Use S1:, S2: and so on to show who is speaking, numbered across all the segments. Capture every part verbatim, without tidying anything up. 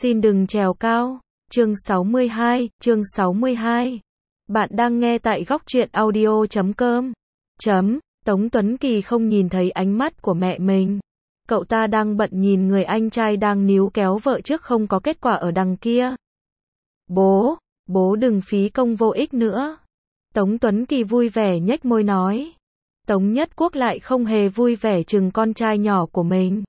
S1: Xin đừng trèo cao. Chương sáu mươi hai, chương sáu mươi hai. Bạn đang nghe tại góc truyện audio chấm com. Chấm, Tống Tuấn Kỳ không nhìn thấy ánh mắt của mẹ mình. Cậu ta đang bận nhìn người anh trai đang níu kéo vợ trước không có kết quả ở đằng kia. Bố, bố đừng phí công vô ích nữa. Tống Tuấn Kỳ vui vẻ nhếch môi nói. Tống Nhất Quốc lại không hề vui vẻ chừng con trai nhỏ của mình.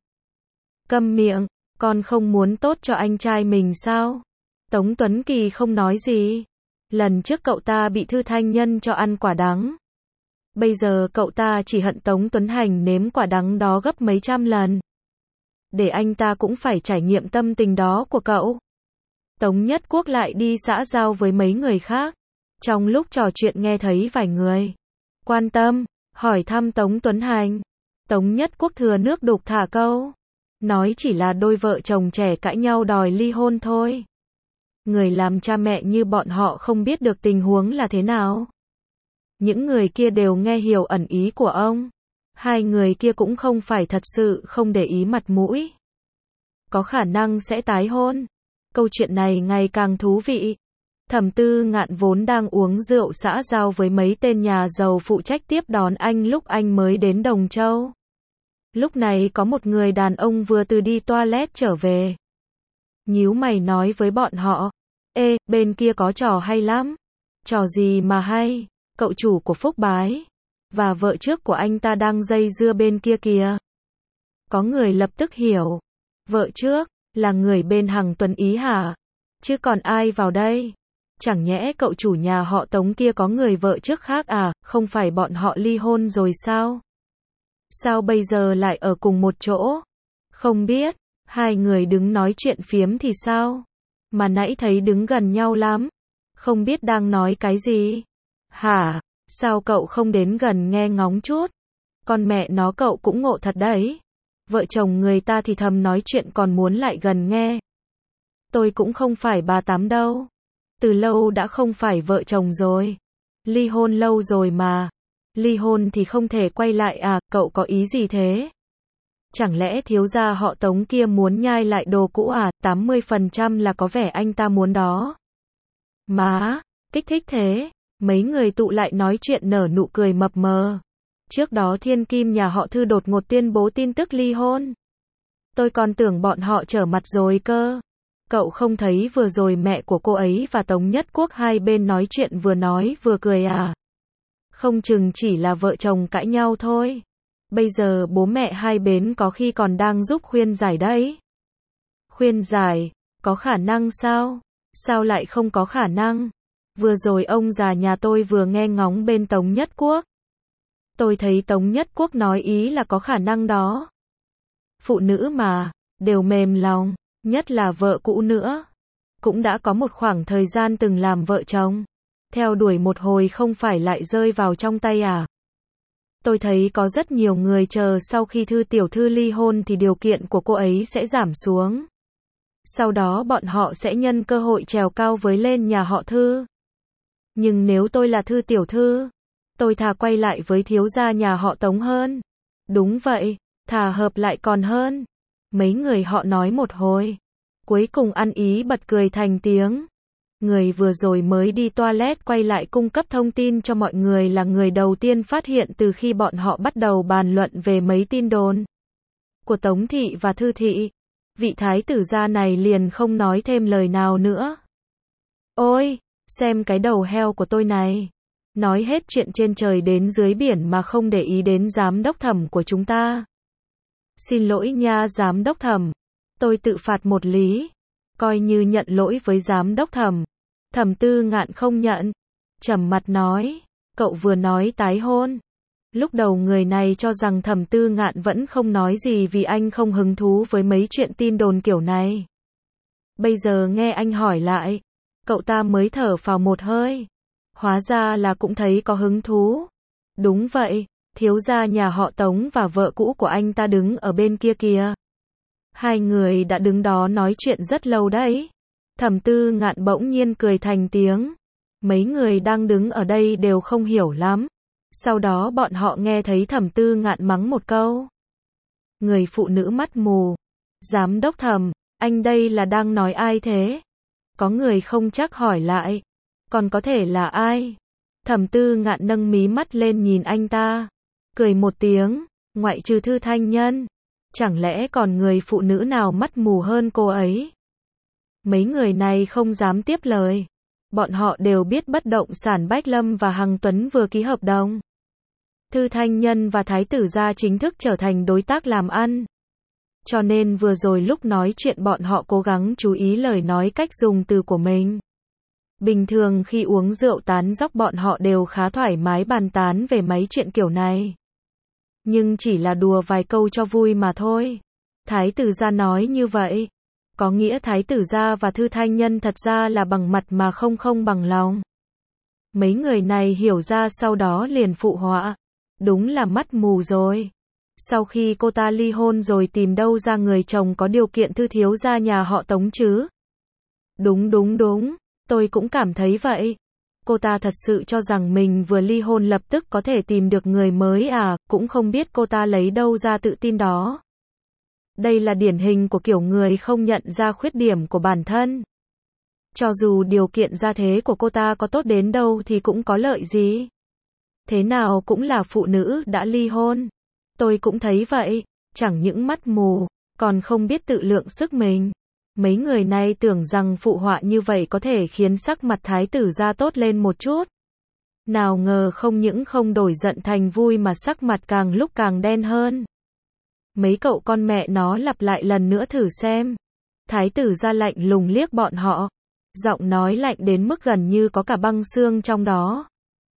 S1: Câm miệng, con không muốn tốt cho anh trai mình sao? Tống Tuấn Kỳ không nói gì. Lần trước cậu ta bị Thư Thanh Nhân cho ăn quả đắng. Bây giờ cậu ta chỉ hận Tống Tuấn Hành nếm quả đắng đó gấp mấy trăm lần. Để anh ta cũng phải trải nghiệm tâm tình đó của cậu. Tống Nhất Quốc lại đi xã giao với mấy người khác. Trong lúc trò chuyện nghe thấy vài người quan tâm, hỏi thăm Tống Tuấn Hành. Tống Nhất Quốc thừa nước đục thả câu. Nói chỉ là đôi vợ chồng trẻ cãi nhau đòi ly hôn thôi. Người làm cha mẹ như bọn họ không biết được tình huống là thế nào. Những người kia đều nghe hiểu ẩn ý của ông. Hai người kia cũng không phải thật sự không để ý mặt mũi. Có khả năng sẽ tái hôn. Câu chuyện này ngày càng thú vị. Thẩm Tư Ngạn vốn đang uống rượu xã giao với mấy tên nhà giàu phụ trách tiếp đón anh lúc anh mới đến Đồng Châu. Lúc này có một người đàn ông vừa từ đi toilet trở về. Nhíu mày nói với bọn họ. Ê, bên kia có trò hay lắm. Trò gì mà hay? Cậu chủ của Phúc Bái và vợ trước của anh ta đang dây dưa bên kia kìa. Có người lập tức hiểu. Vợ trước là người bên Hằng Tuấn Ý hả? Chứ còn ai vào đây? Chẳng nhẽ cậu chủ nhà họ Tống kia có người vợ trước khác à? Không phải bọn họ ly hôn rồi sao? Sao bây giờ lại ở cùng một chỗ? Không biết. Hai người đứng nói chuyện phiếm thì sao? Mà nãy thấy đứng gần nhau lắm. Không biết đang nói cái gì? Hả? Sao cậu không đến gần nghe ngóng chút? Con mẹ nó cậu cũng ngộ thật đấy. Vợ chồng người ta thì thầm nói chuyện còn muốn lại gần nghe. Tôi cũng không phải bà tám đâu. Từ lâu đã không phải vợ chồng rồi. Ly hôn lâu rồi mà. Ly hôn thì không thể quay lại à? Cậu có ý gì thế? Chẳng lẽ thiếu gia họ Tống kia muốn nhai lại đồ cũ à? tám mươi phần trăm là có vẻ anh ta muốn đó. Má, kích thích thế. Mấy người tụ lại nói chuyện nở nụ cười mập mờ. Trước đó Thiên Kim nhà họ Thư đột ngột tuyên bố tin tức ly hôn. Tôi còn tưởng bọn họ trở mặt rồi cơ. Cậu không thấy vừa rồi mẹ của cô ấy và Tống Nhất Quốc hai bên nói chuyện vừa nói vừa cười à? Không chừng chỉ là vợ chồng cãi nhau thôi. Bây giờ bố mẹ hai bên có khi còn đang giúp khuyên giải đấy. Khuyên giải, có khả năng sao? Sao lại không có khả năng? Vừa rồi ông già nhà tôi vừa nghe ngóng bên Tống Nhất Quốc. Tôi thấy Tống Nhất Quốc nói ý là có khả năng đó. Phụ nữ mà, đều mềm lòng, nhất là vợ cũ nữa. Cũng đã có một khoảng thời gian từng làm vợ chồng. Theo đuổi một hồi không phải lại rơi vào trong tay à? Tôi thấy có rất nhiều người chờ sau khi Thư tiểu thư ly hôn thì điều kiện của cô ấy sẽ giảm xuống. Sau đó bọn họ sẽ nhân cơ hội trèo cao với lên nhà họ Thư. Nhưng nếu tôi là Thư tiểu thư, tôi thà quay lại với thiếu gia nhà họ Tống hơn. Đúng vậy, thà hợp lại còn hơn. Mấy người họ nói một hồi. Cuối cùng ăn ý bật cười thành tiếng. Người vừa rồi mới đi toilet quay lại cung cấp thông tin cho mọi người là người đầu tiên phát hiện từ khi bọn họ bắt đầu bàn luận về mấy tin đồn của Tống Thị và Thư Thị. Vị thái tử gia này liền không nói thêm lời nào nữa. Ôi, xem cái đầu heo của tôi này. Nói hết chuyện trên trời đến dưới biển mà không để ý đến giám đốc Thẩm của chúng ta. Xin lỗi nha giám đốc Thẩm. Tôi tự phạt một lý. Coi như nhận lỗi với giám đốc Thẩm. Thẩm Tư Ngạn không nhận. Trầm mặt nói. Cậu vừa nói tái hôn. Lúc đầu người này cho rằng Thẩm Tư Ngạn vẫn không nói gì vì anh không hứng thú với mấy chuyện tin đồn kiểu này. Bây giờ nghe anh hỏi lại. Cậu ta mới thở phào một hơi. Hóa ra là cũng thấy có hứng thú. Đúng vậy, thiếu gia nhà họ Tống và vợ cũ của anh ta đứng ở bên kia kìa. Hai người đã đứng đó nói chuyện rất lâu đấy. Thẩm Tư Ngạn bỗng nhiên cười thành tiếng. Mấy người đang đứng ở đây đều không hiểu lắm. Sau đó bọn họ nghe thấy Thẩm Tư Ngạn mắng một câu. Người phụ nữ mắt mù. Giám đốc Thẩm, Anh đây là đang nói ai thế? Có người không chắc hỏi lại. Còn có thể là ai? Thẩm Tư Ngạn nâng mí mắt lên nhìn anh ta. Cười một tiếng, ngoại trừ Thư Thanh Nhân. Chẳng lẽ còn người phụ nữ nào mắt mù hơn cô ấy? Mấy người này không dám tiếp lời. Bọn họ đều biết bất động sản Bách Lâm và Hằng Tuấn vừa ký hợp đồng. Thư Thanh Nhân và Thái tử gia chính thức trở thành đối tác làm ăn. Cho nên vừa rồi lúc nói chuyện bọn họ cố gắng chú ý lời nói cách dùng từ của mình. Bình thường khi uống rượu tán dóc bọn họ đều khá thoải mái bàn tán về mấy chuyện kiểu này. Nhưng chỉ là đùa vài câu cho vui mà thôi. Thái tử gia nói như vậy. Có nghĩa Thái tử gia và Thư Thanh Nhân thật ra là bằng mặt mà không không bằng lòng. Mấy người này hiểu ra sau đó liền phụ họa. Đúng là mắt mù rồi. Sau khi cô ta ly hôn rồi tìm đâu ra người chồng có điều kiện Thư thiếu gia nhà họ Tống chứ? Đúng đúng đúng, tôi cũng cảm thấy vậy. Cô ta thật sự cho rằng mình vừa ly hôn lập tức có thể tìm được người mới à, cũng không biết cô ta lấy đâu ra tự tin đó. Đây là điển hình của kiểu người không nhận ra khuyết điểm của bản thân. Cho dù điều kiện gia thế của cô ta có tốt đến đâu thì cũng có lợi gì. Thế nào cũng là phụ nữ đã ly hôn. Tôi cũng thấy vậy, chẳng những mắt mù, còn không biết tự lượng sức mình. Mấy người này tưởng rằng phụ họa như vậy có thể khiến sắc mặt thái tử gia tốt lên một chút. Nào ngờ không những không đổi giận thành vui mà sắc mặt càng lúc càng đen hơn. Mấy cậu con mẹ nó lặp lại lần nữa thử xem. Thái tử gia lạnh lùng liếc bọn họ. Giọng nói lạnh đến mức gần như có cả băng xương trong đó.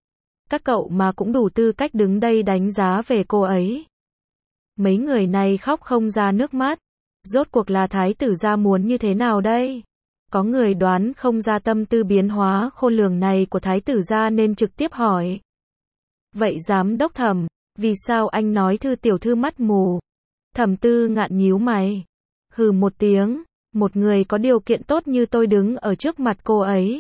S1: Các cậu mà cũng đủ tư cách đứng đây đánh giá về cô ấy. Mấy người này khóc không ra nước mắt. Rốt cuộc là thái tử gia muốn như thế nào đây? Có người đoán không ra tâm tư biến hóa khôn lường này của thái tử gia nên trực tiếp hỏi. Vậy giám đốc Thẩm, vì sao anh nói Thư tiểu thư mắt mù? Thẩm Tư Ngạn nhíu mày. Hừ một tiếng, một người có điều kiện tốt như tôi đứng ở trước mặt cô ấy.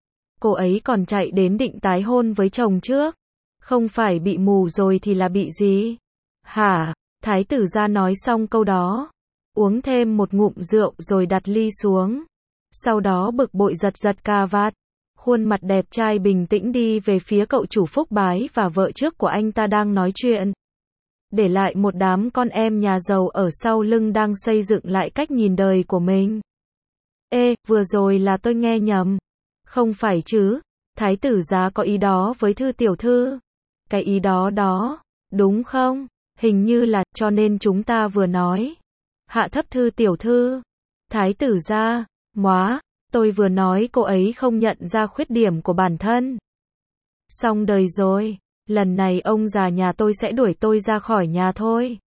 S1: Cô ấy còn chạy đến định tái hôn với chồng trước. Không phải bị mù rồi thì là bị gì? Hả? Thái tử gia nói xong câu đó. Uống thêm một ngụm rượu rồi đặt ly xuống. Sau đó bực bội giật giật cà vạt. Khuôn mặt đẹp trai bình tĩnh đi về phía cậu chủ Phúc Bái và vợ trước của anh ta đang nói chuyện. Để lại một đám con em nhà giàu ở sau lưng đang xây dựng lại cách nhìn đời của mình. Ê, vừa rồi là tôi nghe nhầm. Không phải chứ, thái tử gia có ý đó với Thư tiểu thư. Cái ý đó đó, đúng không? Hình như là, cho nên chúng ta vừa nói. Hạ thấp Thư tiểu thư. Thái tử gia, móa, tôi vừa nói cô ấy không nhận ra khuyết điểm của bản thân. Xong đời rồi, lần này ông già nhà tôi sẽ đuổi tôi ra khỏi nhà thôi.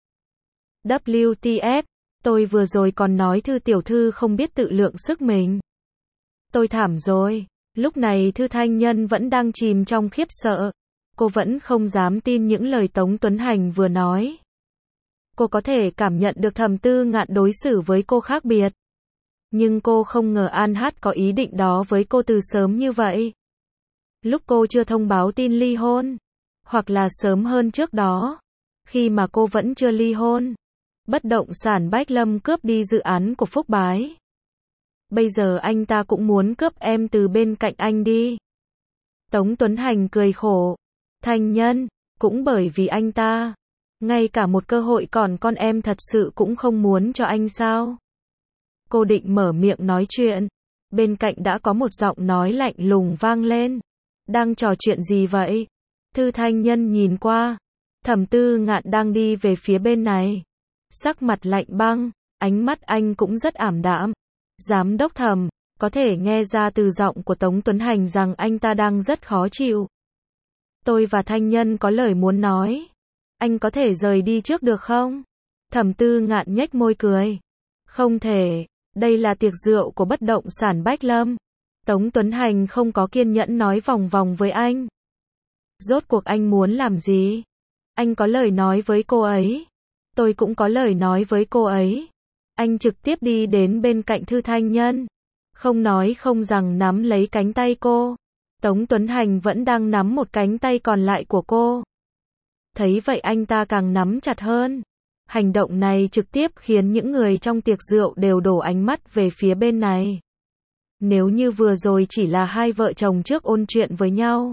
S1: vê kép tê, tôi vừa rồi còn nói Thư tiểu thư không biết tự lượng sức mình. Tôi thảm rồi. Lúc này Thư Thanh Nhân vẫn đang chìm trong khiếp sợ. Cô vẫn không dám tin những lời Tống Tuấn Hành vừa nói. Cô có thể cảm nhận được Thẩm Tư Ngạn đối xử với cô khác biệt. Nhưng cô không ngờ An Hát có ý định đó với cô từ sớm như vậy. Lúc cô chưa thông báo tin ly hôn. Hoặc là sớm hơn trước đó. Khi mà cô vẫn chưa ly hôn. Bất động sản Bách Lâm cướp đi dự án của Phúc Bái. Bây giờ anh ta cũng muốn cướp em từ bên cạnh anh đi. Tống Tuấn Hành cười khổ. Thanh Nhân, cũng bởi vì anh ta. Ngay cả một cơ hội còn con em thật sự cũng không muốn cho anh sao? Cô định mở miệng nói chuyện. Bên cạnh đã có một giọng nói lạnh lùng vang lên. Đang trò chuyện gì vậy? Thư Thanh Nhân nhìn qua. Thẩm Tư Ngạn đang đi về phía bên này. Sắc mặt lạnh băng, ánh mắt anh cũng rất ảm đạm. Giám đốc Thẩm, có thể nghe ra từ giọng của Tống Tuấn Hành rằng anh ta đang rất khó chịu. Tôi và Thanh Nhân có lời muốn nói. Anh có thể rời đi trước được không? Thẩm Tư Ngạn nhếch môi cười. Không thể, đây là tiệc rượu của bất động sản Bách Lâm. Tống Tuấn Hành không có kiên nhẫn nói vòng vòng với anh. Rốt cuộc anh muốn làm gì? Anh có lời nói với cô ấy. Tôi cũng có lời nói với cô ấy. Anh trực tiếp đi đến bên cạnh Thư Thanh Nhân. Không nói không rằng nắm lấy cánh tay cô. Tống Tuấn Hành vẫn đang nắm một cánh tay còn lại của cô. Thấy vậy anh ta càng nắm chặt hơn. Hành động này trực tiếp khiến những người trong tiệc rượu đều đổ ánh mắt về phía bên này. Nếu như vừa rồi chỉ là hai vợ chồng trước ôn chuyện với nhau,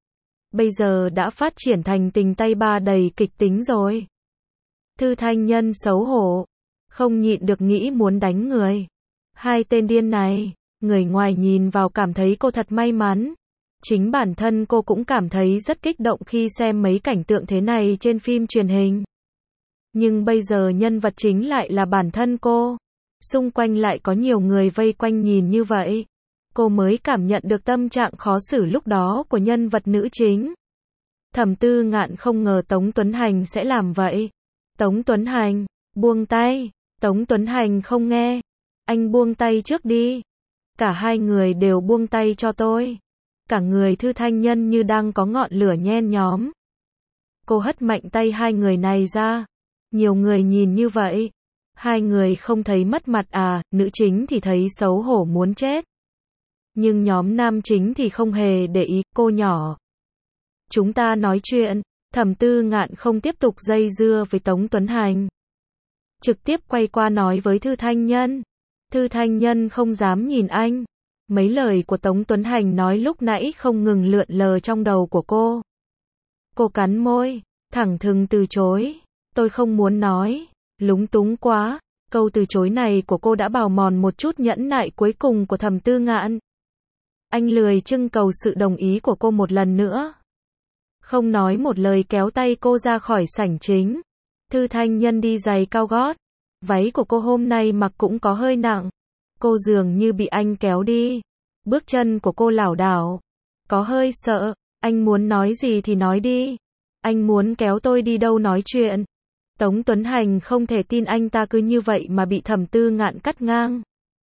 S1: bây giờ đã phát triển thành tình tay ba đầy kịch tính rồi. Thư Thanh Nhân xấu hổ, không nhịn được nghĩ muốn đánh người. Hai tên điên này, người ngoài nhìn vào cảm thấy cô thật may mắn. Chính bản thân cô cũng cảm thấy rất kích động khi xem mấy cảnh tượng thế này trên phim truyền hình. Nhưng bây giờ nhân vật chính lại là bản thân cô. Xung quanh lại có nhiều người vây quanh nhìn như vậy. Cô mới cảm nhận được tâm trạng khó xử lúc đó của nhân vật nữ chính. Thẩm Tư Ngạn không ngờ Tống Tuấn Hành sẽ làm vậy. Tống Tuấn Hành, buông tay. Tống Tuấn Hành không nghe. Anh buông tay trước đi. Cả hai người đều buông tay cho tôi. Cả người Thư Thanh Nhân như đang có ngọn lửa nhen nhóm. Cô hất mạnh tay hai người này ra. Nhiều người nhìn như vậy. Hai người không thấy mất mặt à, nữ chính thì thấy xấu hổ muốn chết. Nhưng nhóm nam chính thì không hề để ý, cô nhỏ. Chúng ta nói chuyện, Thẩm Tư Ngạn không tiếp tục dây dưa với Tống Tuấn Hành. Trực tiếp quay qua nói với Thư Thanh Nhân. Thư Thanh Nhân không dám nhìn anh. Mấy lời của Tống Tuấn Hành nói lúc nãy không ngừng lượn lờ trong đầu của cô. Cô cắn môi, thẳng thừng từ chối. Tôi không muốn nói, lúng túng quá. Câu từ chối này của cô đã bào mòn một chút nhẫn nại cuối cùng của Thẩm Tư Ngạn. Anh lười trưng cầu sự đồng ý của cô một lần nữa. Không nói một lời kéo tay cô ra khỏi sảnh chính. Thư Thanh Nhân đi giày cao gót. Váy của cô hôm nay mặc cũng có hơi nặng. Cô dường như bị anh kéo đi. Bước chân của cô lảo đảo. Có hơi sợ. Anh muốn nói gì thì nói đi. Anh muốn kéo tôi đi đâu nói chuyện. Tống Tuấn Hành không thể tin anh ta cứ như vậy mà bị Thẩm Tư Ngạn cắt ngang.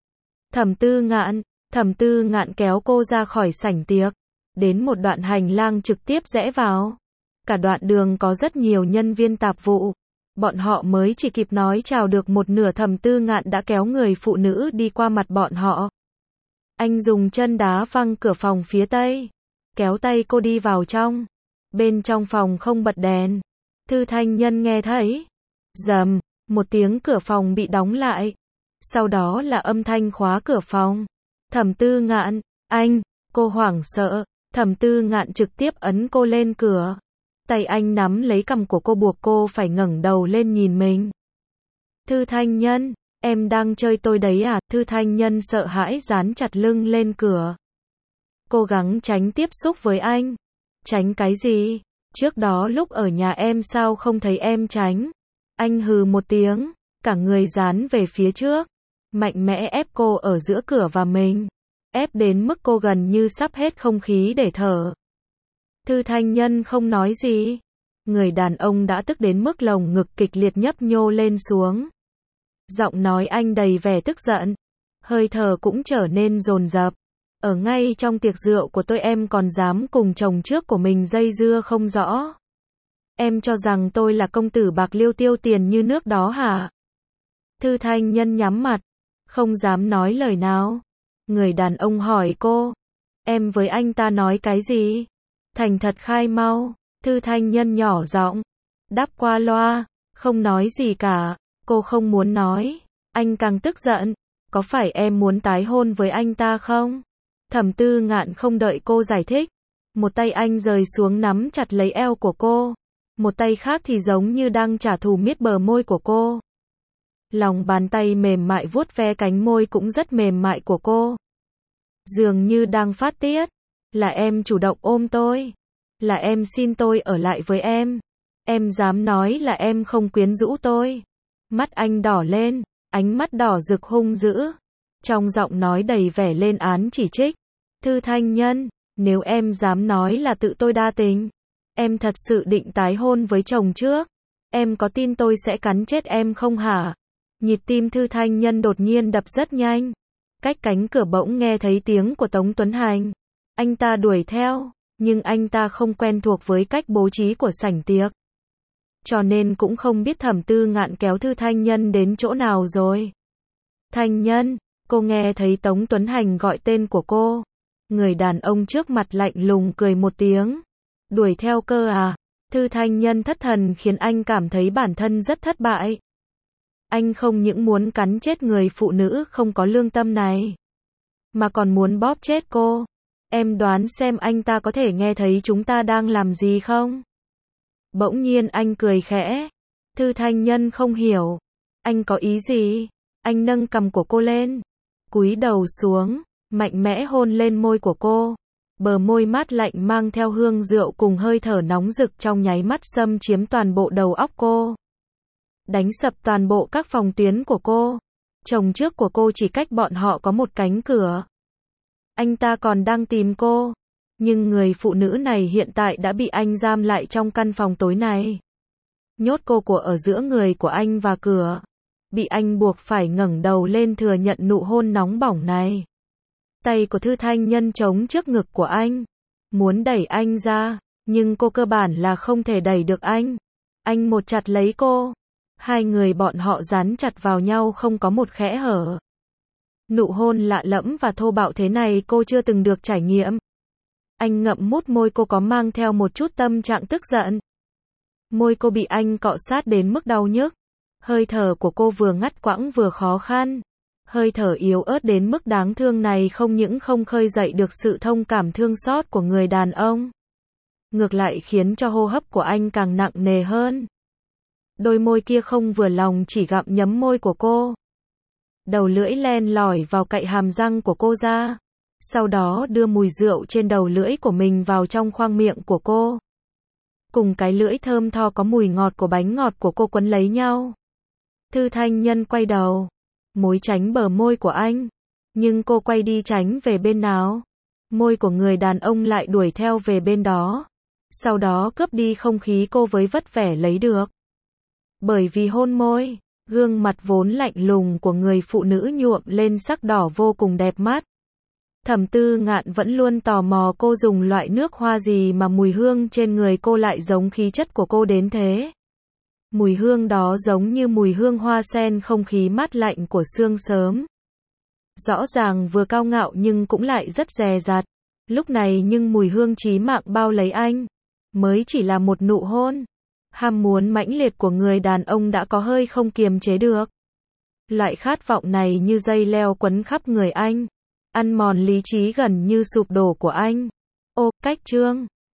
S1: Thẩm Tư Ngạn, Thẩm Tư Ngạn kéo cô ra khỏi sảnh tiệc. Đến một đoạn hành lang trực tiếp rẽ vào. Cả đoạn đường có rất nhiều nhân viên tạp vụ. Bọn họ mới chỉ kịp nói chào được một nửa Thẩm Tư Ngạn đã kéo người phụ nữ đi qua mặt bọn họ. Anh dùng chân đá văng cửa phòng phía tây. Kéo tay cô đi vào trong. Bên trong phòng không bật đèn. Thư Thanh Nhân nghe thấy. Rầm, một tiếng cửa phòng bị đóng lại. Sau đó là âm thanh khóa cửa phòng. Thẩm Tư Ngạn, anh, cô hoảng sợ. Thẩm Tư Ngạn trực tiếp ấn cô lên cửa. Tay anh nắm lấy cằm của cô buộc cô phải ngẩng đầu lên nhìn mình. Thư Thanh Nhân, em đang chơi tôi đấy à? Thư Thanh Nhân sợ hãi dán chặt lưng lên cửa. Cố gắng tránh tiếp xúc với anh. Tránh cái gì? Trước đó lúc ở nhà em sao không thấy em tránh? Anh hừ một tiếng, cả người dán về phía trước. Mạnh mẽ ép cô ở giữa cửa và mình. Ép đến mức cô gần như sắp hết không khí để thở. Thư Thanh Nhân không nói gì. Người đàn ông đã tức đến mức lồng ngực kịch liệt nhấp nhô lên xuống. Giọng nói anh đầy vẻ tức giận. Hơi thở cũng trở nên dồn dập. Ở ngay trong tiệc rượu của tôi em còn dám cùng chồng trước của mình dây dưa không rõ. Em cho rằng tôi là công tử bạc liêu tiêu tiền như nước đó hả? Thư Thanh Nhân nhắm mặt. Không dám nói lời nào. Người đàn ông hỏi cô. Em với anh ta nói cái gì? Thành thật khai mau. Thư Thanh Nhân nhỏ giọng. Đáp qua loa. Không nói gì cả. Cô không muốn nói. Anh càng tức giận. Có phải em muốn tái hôn với anh ta không? Thẩm Tư Ngạn không đợi cô giải thích. Một tay anh rời xuống nắm chặt lấy eo của cô. Một tay khác thì giống như đang trả thù miết bờ môi của cô. Lòng bàn tay mềm mại vuốt ve cánh môi cũng rất mềm mại của cô. Dường như đang phát tiết. Là em chủ động ôm tôi. Là em xin tôi ở lại với em. Em dám nói là em không quyến rũ tôi. Mắt anh đỏ lên. Ánh mắt đỏ rực hung dữ. Trong giọng nói đầy vẻ lên án chỉ trích. Thư Thanh Nhân, nếu em dám nói là tự tôi đa tình. Em thật sự định tái hôn với chồng trước. Em có tin tôi sẽ cắn chết em không hả? Nhịp tim Thư Thanh Nhân đột nhiên đập rất nhanh. Cách cánh cửa bỗng nghe thấy tiếng của Tống Tuấn Hành. Anh ta đuổi theo, nhưng anh ta không quen thuộc với cách bố trí của sảnh tiệc. Cho nên cũng không biết Thẩm Tư Ngạn kéo Thư Thanh Nhân đến chỗ nào rồi. Thanh Nhân, cô nghe thấy Tống Tuấn Hành gọi tên của cô. Người đàn ông trước mặt lạnh lùng cười một tiếng. Đuổi theo cơ à? Thư Thanh Nhân thất thần khiến anh cảm thấy bản thân rất thất bại. Anh không những muốn cắn chết người phụ nữ không có lương tâm này, mà còn muốn bóp chết cô. Em đoán xem anh ta có thể nghe thấy chúng ta đang làm gì không? Bỗng nhiên anh cười khẽ. Thư Thanh Nhân không hiểu. Anh có ý gì? Anh nâng cằm của cô lên, cúi đầu xuống, mạnh mẽ hôn lên môi của cô. Bờ môi mát lạnh mang theo hương rượu cùng hơi thở nóng rực trong nháy mắt xâm chiếm toàn bộ đầu óc cô. Đánh sập toàn bộ các phòng tuyến của cô. Chồng trước của cô chỉ cách bọn họ có một cánh cửa. Anh ta còn đang tìm cô. Nhưng người phụ nữ này hiện tại đã bị anh giam lại trong căn phòng tối này. Nhốt cô của ở giữa người của anh và cửa. Bị anh buộc phải ngẩng đầu lên thừa nhận nụ hôn nóng bỏng này. Tay của Thư Thanh Nhân chống trước ngực của anh. Muốn đẩy anh ra. Nhưng cô cơ bản là không thể đẩy được anh. Anh một chặt lấy cô. Hai người bọn họ dán chặt vào nhau không có một khẽ hở. Nụ hôn lạ lẫm và thô bạo thế này cô chưa từng được trải nghiệm. Anh ngậm mút môi cô có mang theo một chút tâm trạng tức giận. Môi cô bị anh cọ sát đến mức đau nhức. Hơi thở của cô vừa ngắt quãng vừa khó khăn. Hơi thở yếu ớt đến mức đáng thương này không những không khơi dậy được sự thông cảm thương xót của người đàn ông. Ngược lại khiến cho hô hấp của anh càng nặng nề hơn. Đôi môi kia không vừa lòng chỉ gặm nhấm môi của cô. Đầu lưỡi len lỏi vào cạnh hàm răng của cô ra. Sau đó đưa mùi rượu trên đầu lưỡi của mình vào trong khoang miệng của cô. Cùng cái lưỡi thơm tho có mùi ngọt của bánh ngọt của cô quấn lấy nhau. Thư Thanh Nhân quay đầu, mối tránh bờ môi của anh. Nhưng cô quay đi tránh về bên nào? Môi của người đàn ông lại đuổi theo về bên đó. Sau đó cướp đi không khí cô với vất vả lấy được. Bởi vì hôn môi, gương mặt vốn lạnh lùng của người phụ nữ nhuộm lên sắc đỏ vô cùng đẹp mắt. Thẩm Tư Ngạn vẫn luôn tò mò cô dùng loại nước hoa gì mà mùi hương trên người cô lại giống khí chất của cô đến thế. Mùi hương đó giống như mùi hương hoa sen không khí mát lạnh của sương sớm. Rõ ràng vừa cao ngạo nhưng cũng lại rất dè dặt. Lúc này nhưng mùi hương chí mạng bao lấy anh. Mới chỉ là một nụ hôn. Ham muốn mãnh liệt của người đàn ông đã có hơi không kiềm chế được. Loại khát vọng này như dây leo quấn khắp người anh. Ăn mòn lý trí gần như sụp đổ của anh. Ô, cách chương.